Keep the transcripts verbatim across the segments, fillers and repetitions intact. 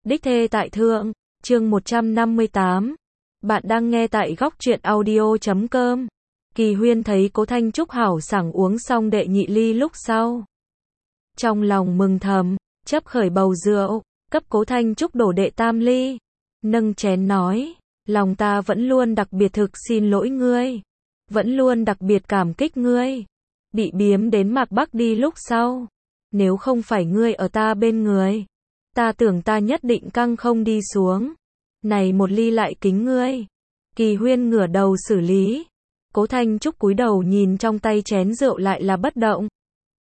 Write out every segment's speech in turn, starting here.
Đích thê tại thượng, chương một trăm năm mươi tám. Bạn đang nghe tại góc truyện audio chấm com. Kỳ Huyên thấy Cố Thanh Trúc hảo sảng uống xong đệ nhị ly lúc sau. Trong lòng mừng thầm, chấp khởi bầu rượu, cấp Cố Thanh Trúc đổ đệ tam ly. Nâng chén nói, lòng ta vẫn luôn đặc biệt thực xin lỗi ngươi. Vẫn luôn đặc biệt cảm kích ngươi. Bị biếm đến Mạc Bắc đi lúc sau. Nếu không phải ngươi ở ta bên người, ta tưởng ta nhất định căng không đi xuống. Này một ly lại kính ngươi. Kỳ Huyên ngửa đầu xử lý. Cố Thanh Trúc cúi đầu nhìn trong tay chén rượu lại là bất động.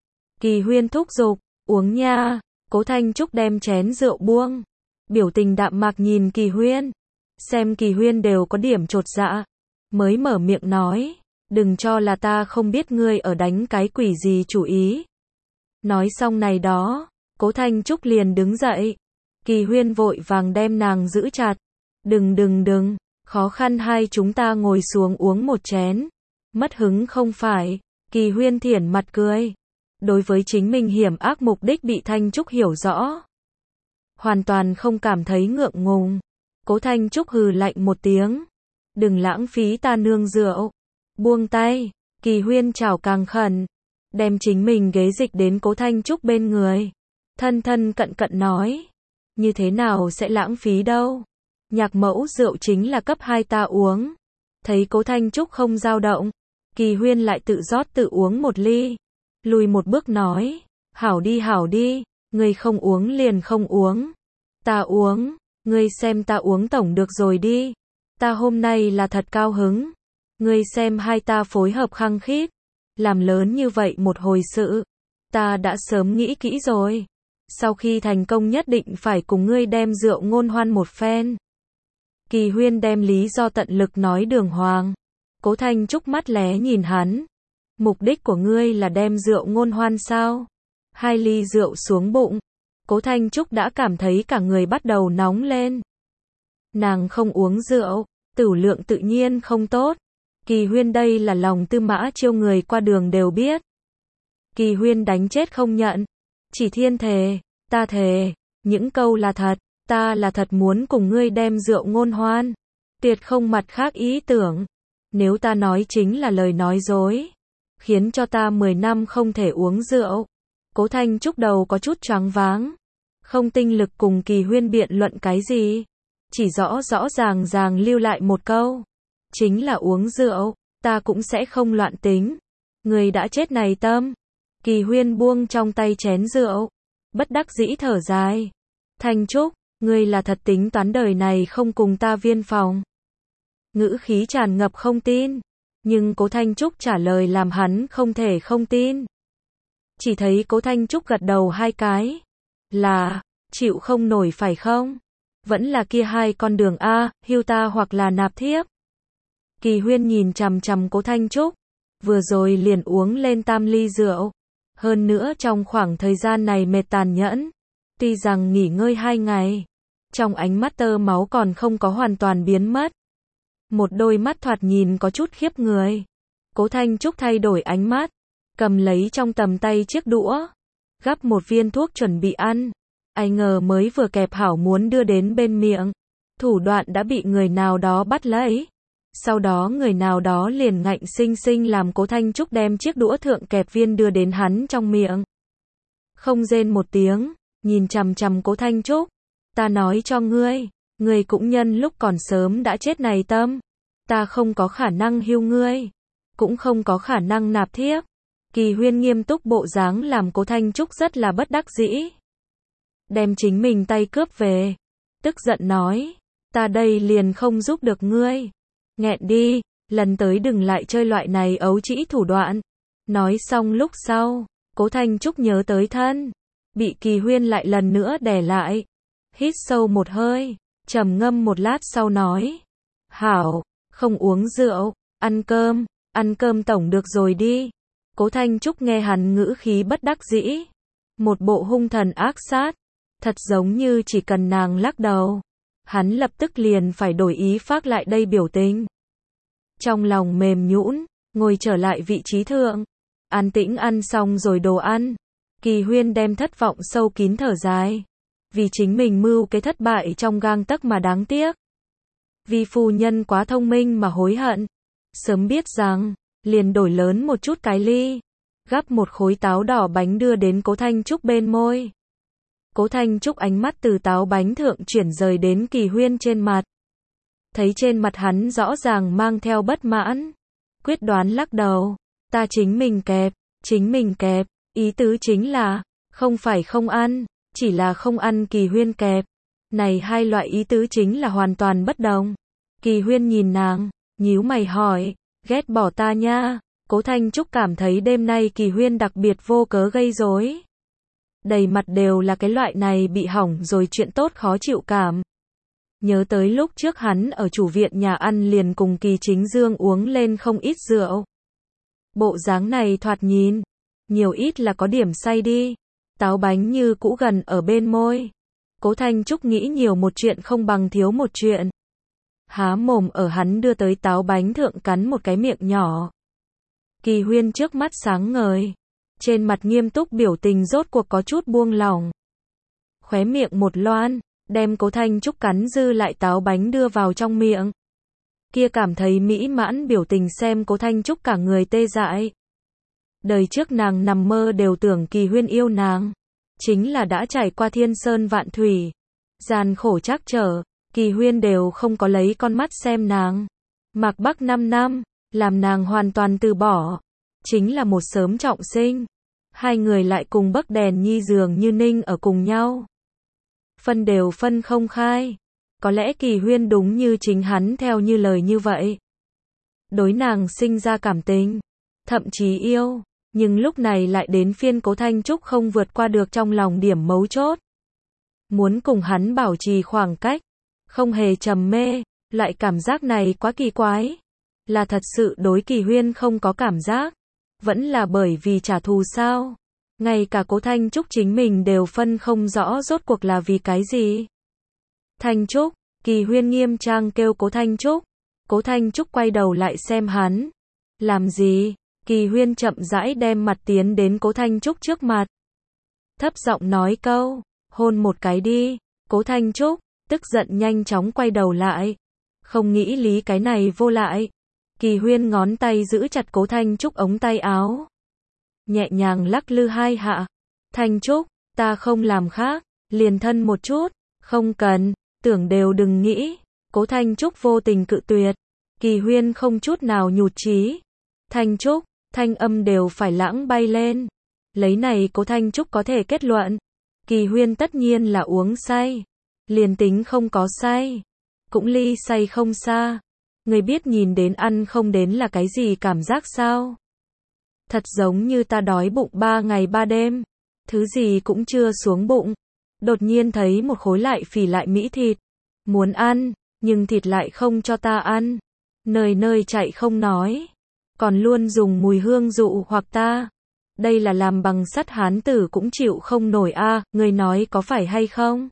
Kỳ Huyên thúc giục, uống nha. Cố Thanh Trúc đem chén rượu buông. Biểu tình đạm mạc nhìn Kỳ Huyên. Xem Kỳ Huyên đều có điểm chột dạ. Mới mở miệng nói, đừng cho là ta không biết ngươi ở đánh cái quỷ gì chủ ý. Nói xong này đó, Cố Thanh Trúc liền đứng dậy. Kỳ Huyên vội vàng đem nàng giữ chặt. Đừng đừng đừng, khó khăn hai chúng ta ngồi xuống uống một chén. Mất hứng không phải. Kỳ Huyên thiển mặt cười. Đối với chính mình hiểm ác mục đích bị Thanh Trúc hiểu rõ. Hoàn toàn không cảm thấy ngượng ngùng. Cố Thanh Trúc hừ lạnh một tiếng. Đừng lãng phí ta nương rượu. Buông tay. Kỳ Huyên chảo càng khẩn. Đem chính mình ghế dịch đến Cố Thanh Trúc bên người. Thân thân cận cận nói. Như thế nào sẽ lãng phí đâu. Nhạc mẫu rượu chính là cấp hai ta uống. Thấy Cố Thanh Trúc không dao động. Kỳ Huyên lại tự rót tự uống một ly. Lùi một bước nói. Hảo đi hảo đi. Ngươi không uống liền không uống. Ta uống. Ngươi xem ta uống tổng được rồi đi. Ta hôm nay là thật cao hứng. Ngươi xem hai ta phối hợp khăng khít. Làm lớn như vậy một hồi sự. Ta đã sớm nghĩ kỹ rồi. Sau khi thành công nhất định phải cùng ngươi đem rượu ngôn hoan một phen. Kỳ Huyên đem lý do tận lực nói đường hoàng. Cố Thanh Trúc mắt lé nhìn hắn. Mục đích của ngươi là đem rượu ngôn hoan sao? Hai ly rượu xuống bụng. Cố Thanh Trúc đã cảm thấy cả người bắt đầu nóng lên. Nàng không uống rượu, tửu lượng tự nhiên không tốt. Kỳ Huyên đây là lòng tư mã chiêu người qua đường đều biết. Kỳ Huyên đánh chết không nhận. Chỉ thiên thề, ta thề, những câu là thật, ta là thật muốn cùng ngươi đem rượu ngôn hoan. Tuyệt không mặt khác ý tưởng. Nếu ta nói chính là lời nói dối, khiến cho ta mười năm không thể uống rượu. Cố Thanh Trúc đầu có chút choáng váng. Không tinh lực cùng Kỳ Huyên biện luận cái gì. Chỉ rõ rõ ràng ràng lưu lại một câu. Chính là uống rượu, ta cũng sẽ không loạn tính. Người đã chết này tâm. Kỳ Huyên buông trong tay chén rượu. Bất đắc dĩ thở dài. Thanh Trúc, ngươi là thật tính toán đời này không cùng ta viên phòng. Ngữ khí tràn ngập không tin. Nhưng Cố Thanh Trúc trả lời làm hắn không thể không tin. Chỉ thấy Cố Thanh Trúc gật đầu hai cái. Là, chịu không nổi phải không? Vẫn là kia hai con đường A, hưu ta hoặc là nạp thiếp. Kỳ Huyên nhìn chằm chằm Cố Thanh Trúc. Vừa rồi liền uống lên tam ly rượu. Hơn nữa trong khoảng thời gian này mệt tàn nhẫn. Tuy rằng nghỉ ngơi hai ngày. Trong ánh mắt tơ máu còn không có hoàn toàn biến mất. Một đôi mắt thoạt nhìn có chút khiếp người. Cố Thanh Trúc thay đổi ánh mắt. Cầm lấy trong tầm tay chiếc đũa. Gắp một viên thuốc chuẩn bị ăn. Ai ngờ mới vừa kẹp hảo muốn đưa đến bên miệng. Thủ đoạn đã bị người nào đó bắt lấy. Sau đó người nào đó liền ngạnh sinh sinh làm Cố Thanh Trúc đem chiếc đũa thượng kẹp viên đưa đến hắn trong miệng. Không rên một tiếng, nhìn chằm chằm Cố Thanh Trúc. Ta nói cho ngươi, ngươi cũng nhân lúc còn sớm đã chết này tâm. Ta không có khả năng hưu ngươi. Cũng không có khả năng nạp thiếp. Kỳ Huyên nghiêm túc bộ dáng làm Cố Thanh Trúc rất là bất đắc dĩ. Đem chính mình tay cướp về. Tức giận nói, ta đây liền không giúp được ngươi. Nghẹn đi, lần tới đừng lại chơi loại này ấu trĩ thủ đoạn. Nói xong lúc sau, Cố Thanh Trúc nhớ tới thân. Bị Kỳ Huyên lại lần nữa đè lại. Hít sâu một hơi, trầm ngâm một lát sau nói. Hảo, không uống rượu, ăn cơm, ăn cơm tổng được rồi đi. Cố Thanh Trúc nghe hắn ngữ khí bất đắc dĩ. Một bộ hung thần ác sát. Thật giống như chỉ cần nàng lắc đầu. Hắn lập tức liền phải đổi ý phát lại đây biểu tình. Trong lòng mềm nhũn, ngồi trở lại vị trí thượng. An tĩnh ăn xong rồi đồ ăn. Kỳ Huyên đem thất vọng sâu kín thở dài. vì chính mình mưu cái thất bại trong gang tấc mà đáng tiếc. Vì phu nhân quá thông minh mà hối hận. Sớm biết rằng, liền đổi lớn một chút cái ly. Gắp một khối táo đỏ bánh đưa đến Cố Thanh Trúc bên môi. Cố Thanh Trúc ánh mắt từ táo bánh thượng chuyển rời đến Kỳ Huyên trên mặt. Thấy trên mặt hắn rõ ràng mang theo bất mãn. Quyết đoán lắc đầu. Ta chính mình kẹp, chính mình kẹp, ý tứ chính là, không phải không ăn, chỉ là không ăn Kỳ Huyên kẹp. Này hai loại ý tứ chính là hoàn toàn bất đồng. Kỳ Huyên nhìn nàng, nhíu mày hỏi, ghét bỏ ta nha. Cố Thanh Trúc cảm thấy đêm nay Kỳ Huyên đặc biệt vô cớ gây rối. Đầy mặt đều là cái loại này bị hỏng rồi chuyện tốt khó chịu cảm. Nhớ tới lúc trước hắn ở chủ viện nhà ăn liền cùng Kỳ Chính Dương uống lên không ít rượu. Bộ dáng này thoạt nhìn, nhiều ít là có điểm say đi. Táo bánh như cũ gần ở bên môi. Cố Thanh Trúc nghĩ nhiều một chuyện không bằng thiếu một chuyện. Há mồm ở hắn đưa tới táo bánh thượng cắn một cái miệng nhỏ. Kỳ Huyên trước mắt sáng ngời. Trên mặt nghiêm túc biểu tình rốt cuộc có chút buông lỏng. Khóe miệng một loan, đem Cố Thanh Trúc cắn dư lại táo bánh đưa vào trong miệng. Kia cảm thấy mỹ mãn biểu tình xem Cố Thanh Trúc cả người tê dại. Đời trước nàng nằm mơ đều tưởng Kỳ Huyên yêu nàng. Chính là đã trải qua thiên sơn vạn thủy. Gian khổ trắc trở, Kỳ Huyên đều không có lấy con mắt xem nàng. Mạc Bắc năm năm, làm nàng hoàn toàn từ bỏ. Chính là một sớm trọng sinh. Hai người lại cùng bấc đèn nhi dường như ninh ở cùng nhau. Phân đều phân không khai. Có lẽ Kỳ Huyên đúng như chính hắn theo như lời như vậy. Đối nàng sinh ra cảm tình. Thậm chí yêu. Nhưng lúc này lại đến phiên Cố Thanh Trúc không vượt qua được trong lòng điểm mấu chốt. Muốn cùng hắn bảo trì khoảng cách. Không hề trầm mê. Loại cảm giác này quá kỳ quái. Là thật sự đối Kỳ Huyên không có cảm giác. Vẫn là bởi vì trả thù sao? Ngay cả Cố Thanh Trúc chính mình đều phân không rõ rốt cuộc là vì cái gì. Thanh Trúc, Kỳ Huyên nghiêm trang kêu Cố Thanh Trúc. Cố Thanh Trúc quay đầu lại xem hắn. Làm gì? Kỳ Huyên chậm rãi đem mặt tiến đến Cố Thanh Trúc trước mặt. Thấp giọng nói câu, hôn một cái đi. Cố Thanh Trúc, tức giận nhanh chóng quay đầu lại. Không nghĩ lý cái này vô lại. Kỳ Huyên ngón tay giữ chặt Cố Thanh Trúc ống tay áo. Nhẹ nhàng lắc lư hai hạ. Thanh Trúc, ta không làm khác, liền thân một chút. Không cần, tưởng đều đừng nghĩ. Cố Thanh Trúc vô tình cự tuyệt. Kỳ Huyên không chút nào nhụt chí. Thanh Trúc, thanh âm đều phải lãng bay lên. Lấy này Cố Thanh Trúc có thể kết luận. Kỳ Huyên tất nhiên là uống say. Liền tính không có say. Cũng ly say không xa. Người biết nhìn đến ăn không đến là cái gì cảm giác sao? Thật giống như ta đói bụng ba ngày ba đêm. Thứ gì cũng chưa xuống bụng. Đột nhiên thấy một khối lại phì lại mỹ thịt. Muốn ăn, nhưng thịt lại không cho ta ăn. Nơi nơi chạy không nói. Còn luôn dùng mùi hương dụ hoặc ta. Đây là làm bằng sắt hán tử cũng chịu không nổi a, à, người nói có phải hay không?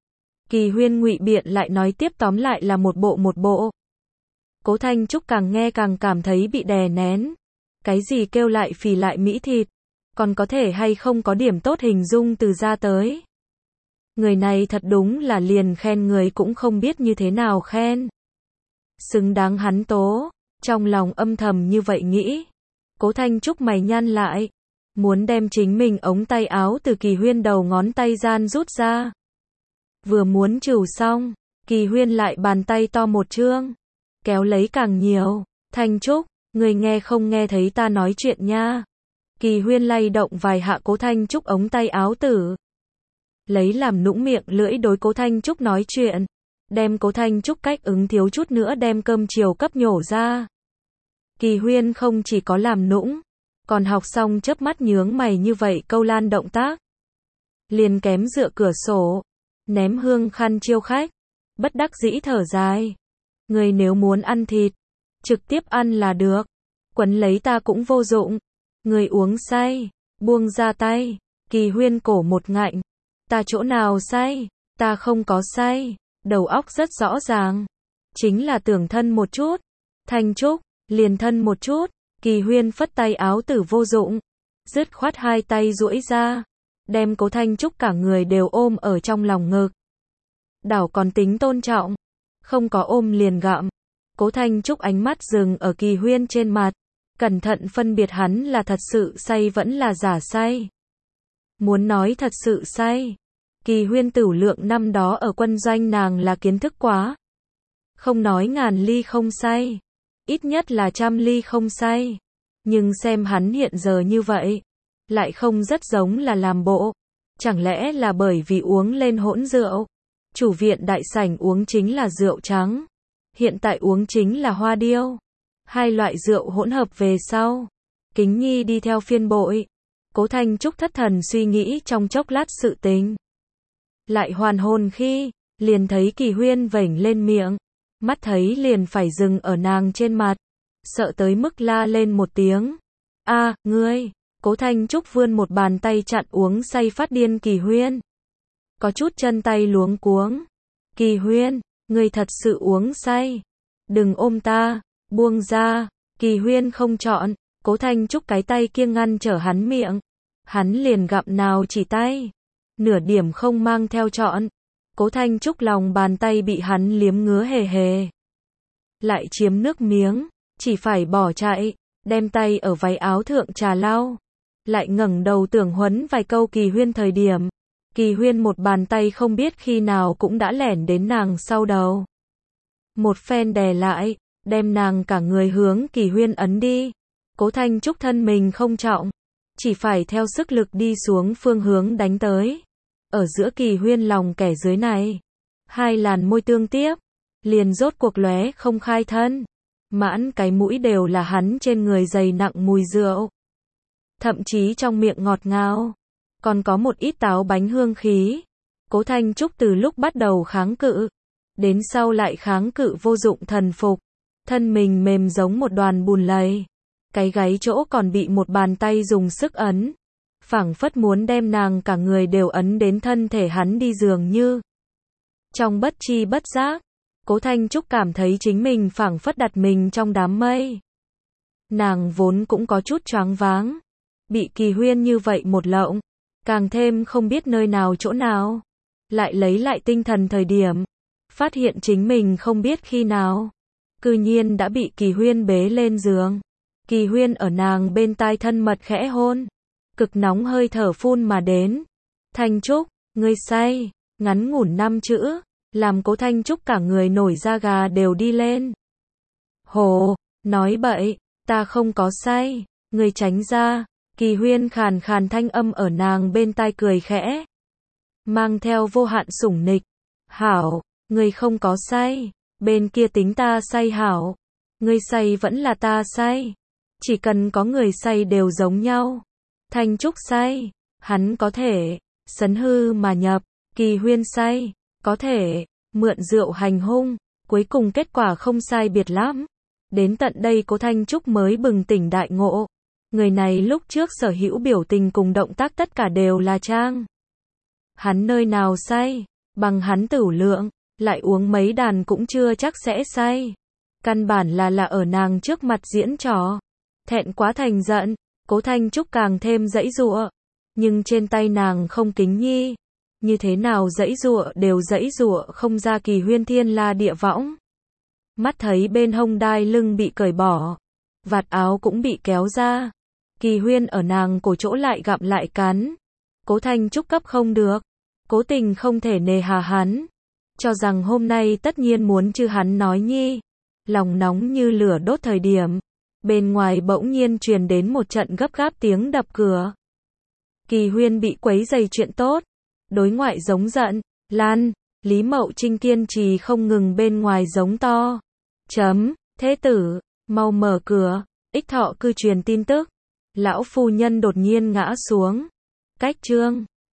Kỳ Huyên ngụy biện lại nói tiếp tóm lại là một bộ một bộ. Cố Thanh Trúc càng nghe càng cảm thấy bị đè nén. Cái gì kêu lại phì lại mỹ thịt? Còn có thể hay không có điểm tốt hình dung từ ra tới? Người này thật đúng là liền khen người cũng không biết như thế nào khen. Xứng đáng hắn tố. Trong lòng âm thầm như vậy nghĩ. Cố Thanh Trúc mày nhăn lại. Muốn đem chính mình ống tay áo từ Kỳ Huyên đầu ngón tay gian rút ra. Vừa muốn trừ xong. Kỳ Huyên lại bàn tay to một trương. Kéo lấy càng nhiều. Thanh Trúc, người nghe không nghe thấy ta nói chuyện nha. Kỳ Huyên lay động vài hạ Cố Thanh Trúc ống tay áo tử. Lấy làm nũng miệng lưỡi đối Cố Thanh Trúc nói chuyện. Đem Cố Thanh Trúc cách ứng thiếu chút nữa đem cơm chiều cấp nhổ ra. Kỳ Huyên không chỉ có làm nũng, còn học xong chớp mắt nhướng mày như vậy câu lan động tác. Liền kém dựa cửa sổ, ném hương khăn chiêu khách, bất đắc dĩ thở dài. Người nếu muốn ăn thịt, trực tiếp ăn là được, quấn lấy ta cũng vô dụng. Người uống say, buông ra tay. Kỳ Huyên cổ một ngạnh. Ta chỗ nào say, ta không có say, đầu óc rất rõ ràng. Chính là tưởng thân một chút. Thanh Trúc, liền thân một chút. Kỳ Huyên phất tay áo tử vô dụng. Dứt khoát hai tay duỗi ra. đem Cố Thanh Trúc cả người đều ôm ở trong lòng ngực. Đảo còn tính tôn trọng, không có ôm liền gặm. Cố Thanh Trúc ánh mắt dừng ở Kỳ Huyên trên mặt, cẩn thận phân biệt hắn là thật sự say vẫn là giả say. Muốn nói thật sự say, Kỳ Huyên tửu lượng năm đó ở quân doanh nàng là kiến thức quá. Không nói ngàn ly không say, ít nhất là trăm ly không say. Nhưng xem hắn hiện giờ như vậy, lại không rất giống là làm bộ. Chẳng lẽ là bởi vì uống lên hỗn rượu? Chủ viện đại sảnh uống chính là rượu trắng, hiện tại uống chính là hoa điêu. Hai loại rượu hỗn hợp về sau, Kính Nhi đi theo phiên bội. Cố Thanh Trúc thất thần suy nghĩ trong chốc lát sự tình. Lại hoàn hồn khi, liền thấy Kỳ Huyên vểnh lên miệng, mắt thấy liền phải dừng ở nàng trên mặt, sợ tới mức la lên một tiếng. A, ngươi! Cố Thanh Trúc vươn một bàn tay chặn uống say phát điên Kỳ Huyên. Có chút chân tay luống cuống. Kỳ Huyên, ngươi thật sự uống say. Đừng ôm ta, buông ra. Kỳ Huyên không chọn, Cố Thanh Trúc cái tay kia ngăn trở hắn miệng. Hắn liền gặm nào chỉ tay. Nửa điểm không mang theo chọn. Cố Thanh Trúc lòng bàn tay bị hắn liếm ngứa hề hề. Lại chiếm nước miếng, chỉ phải bỏ chạy, đem tay ở váy áo thượng trà lau. Lại ngẩng đầu tưởng huấn vài câu Kỳ Huyên thời điểm. Kỳ Huyên một bàn tay không biết khi nào cũng đã lẻn đến nàng sau đầu. Một phen đè lại, đem nàng cả người hướng Kỳ Huyên ấn đi. Cố Thanh Trúc thân mình không trọng, chỉ phải theo sức lực đi xuống phương hướng đánh tới. Ở giữa Kỳ Huyên lòng kẻ dưới này, hai làn môi tương tiếp, liền rốt cuộc lóe không khai thân. Mãn cái mũi đều là hắn trên người dày nặng mùi rượu. Thậm chí trong miệng ngọt ngào, còn có một ít táo bánh hương khí. Cố Thanh Trúc từ lúc bắt đầu kháng cự, đến sau lại kháng cự vô dụng thần phục, thân mình mềm giống một đoàn bùn lầy. Cái gáy chỗ còn bị một bàn tay dùng sức ấn, phảng phất muốn đem nàng cả người đều ấn đến thân thể hắn đi dường như. Trong bất chi bất giác, Cố Thanh Trúc cảm thấy chính mình phảng phất đặt mình trong đám mây. Nàng vốn cũng có chút choáng váng, bị Kỳ Huyên như vậy một lộng, càng thêm không biết nơi nào chỗ nào. Lại lấy lại tinh thần thời điểm, phát hiện chính mình không biết khi nào, cư nhiên đã bị Kỳ Huyên bế lên giường. Kỳ Huyên ở nàng bên tai thân mật khẽ hôn, cực nóng hơi thở phun mà đến. Thanh Trúc, ngươi say, ngắn ngủn năm chữ, làm Cố Thanh Trúc cả người nổi da gà đều đi lên. Hồ, nói bậy, ta không có say, ngươi tránh ra. Kỳ Huyên khàn khàn thanh âm ở nàng bên tai cười khẽ, mang theo vô hạn sủng nịch. Hảo, ngươi không có say, bên kia tính ta say hảo. Ngươi say vẫn là ta say, chỉ cần có người say đều giống nhau. Thanh Trúc say, hắn có thể sấn hư mà nhập. Kỳ Huyên say, có thể mượn rượu hành hung. Cuối cùng kết quả không sai biệt lắm. Đến tận đây Cố Thanh Trúc mới bừng tỉnh đại ngộ. Người này lúc trước sở hữu biểu tình cùng động tác tất cả đều là trang. Hắn nơi nào say, bằng hắn tửu lượng, lại uống mấy đàn cũng chưa chắc sẽ say. Căn bản là là ở nàng trước mặt diễn trò. Thẹn quá thành giận, Cố Thanh Trúc càng thêm giãy giụa. Nhưng trên tay nàng không Kính Nhi, như thế nào giãy giụa đều giãy giụa không ra Kỳ Huyên thiên la địa võng. Mắt thấy bên hông đai lưng bị cởi bỏ, vạt áo cũng bị kéo ra. Kỳ Huyên ở nàng cổ chỗ lại gặm lại cắn. Cố Thanh Trúc cấp không được, cố tình không thể nề hà hắn, cho rằng hôm nay tất nhiên muốn chư hắn nói nhi. Lòng nóng như lửa đốt thời điểm, bên ngoài bỗng nhiên truyền đến một trận gấp gáp tiếng đập cửa. Kỳ Huyên bị quấy rầy chuyện tốt, đối ngoại giống giận, Lan, Lý Mậu Trinh kiên trì không ngừng bên ngoài giống to. Chấm, thế tử, mau mở cửa. Ích Thọ cư truyền tin tức, lão phu nhân đột nhiên ngã xuống. Cách chương